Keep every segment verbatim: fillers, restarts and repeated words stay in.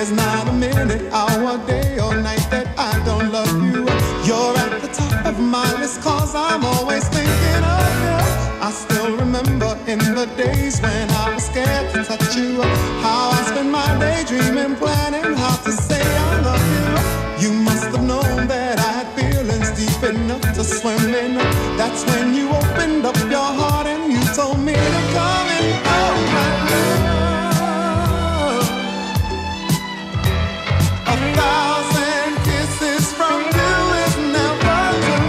There's not a minute, hour, day or night that I don't love you. You're at the top of my list cause I'm always thinking of you. I still remember in the days when I was scared to touch you, how I spent my day dreaming, planning how to say I love you. You must have known that I had feelings deep enough to swim in. That's when you opened up your heart and you told me to come in. Oh my love, a thousand kisses from you is never too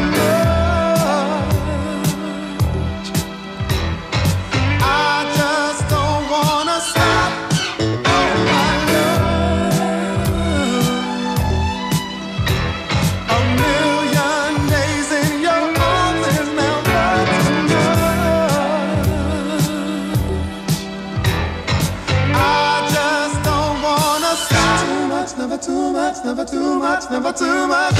much. I just don't wanna stop. Oh my love, a million days in your arms is never too much. I just don't wanna stop. Too much, never too much, never too much, never too much.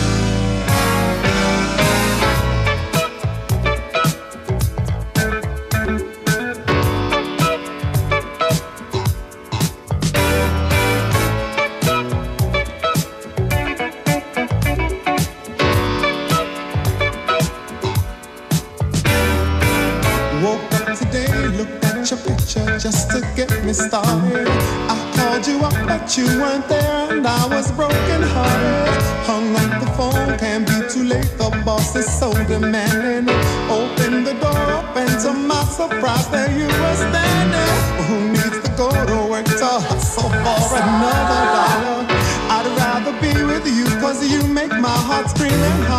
Woke up today, looked at your picture just to get me started. I called you up, but you weren't there, and I was broken hearted. Hung up the phone, can't be too late, the boss is so demanding. Opened the door up, and to my surprise, there you were standing. Who needs to go to work to hustle for another dollar? I'd rather be with you, cause you make my heart scream and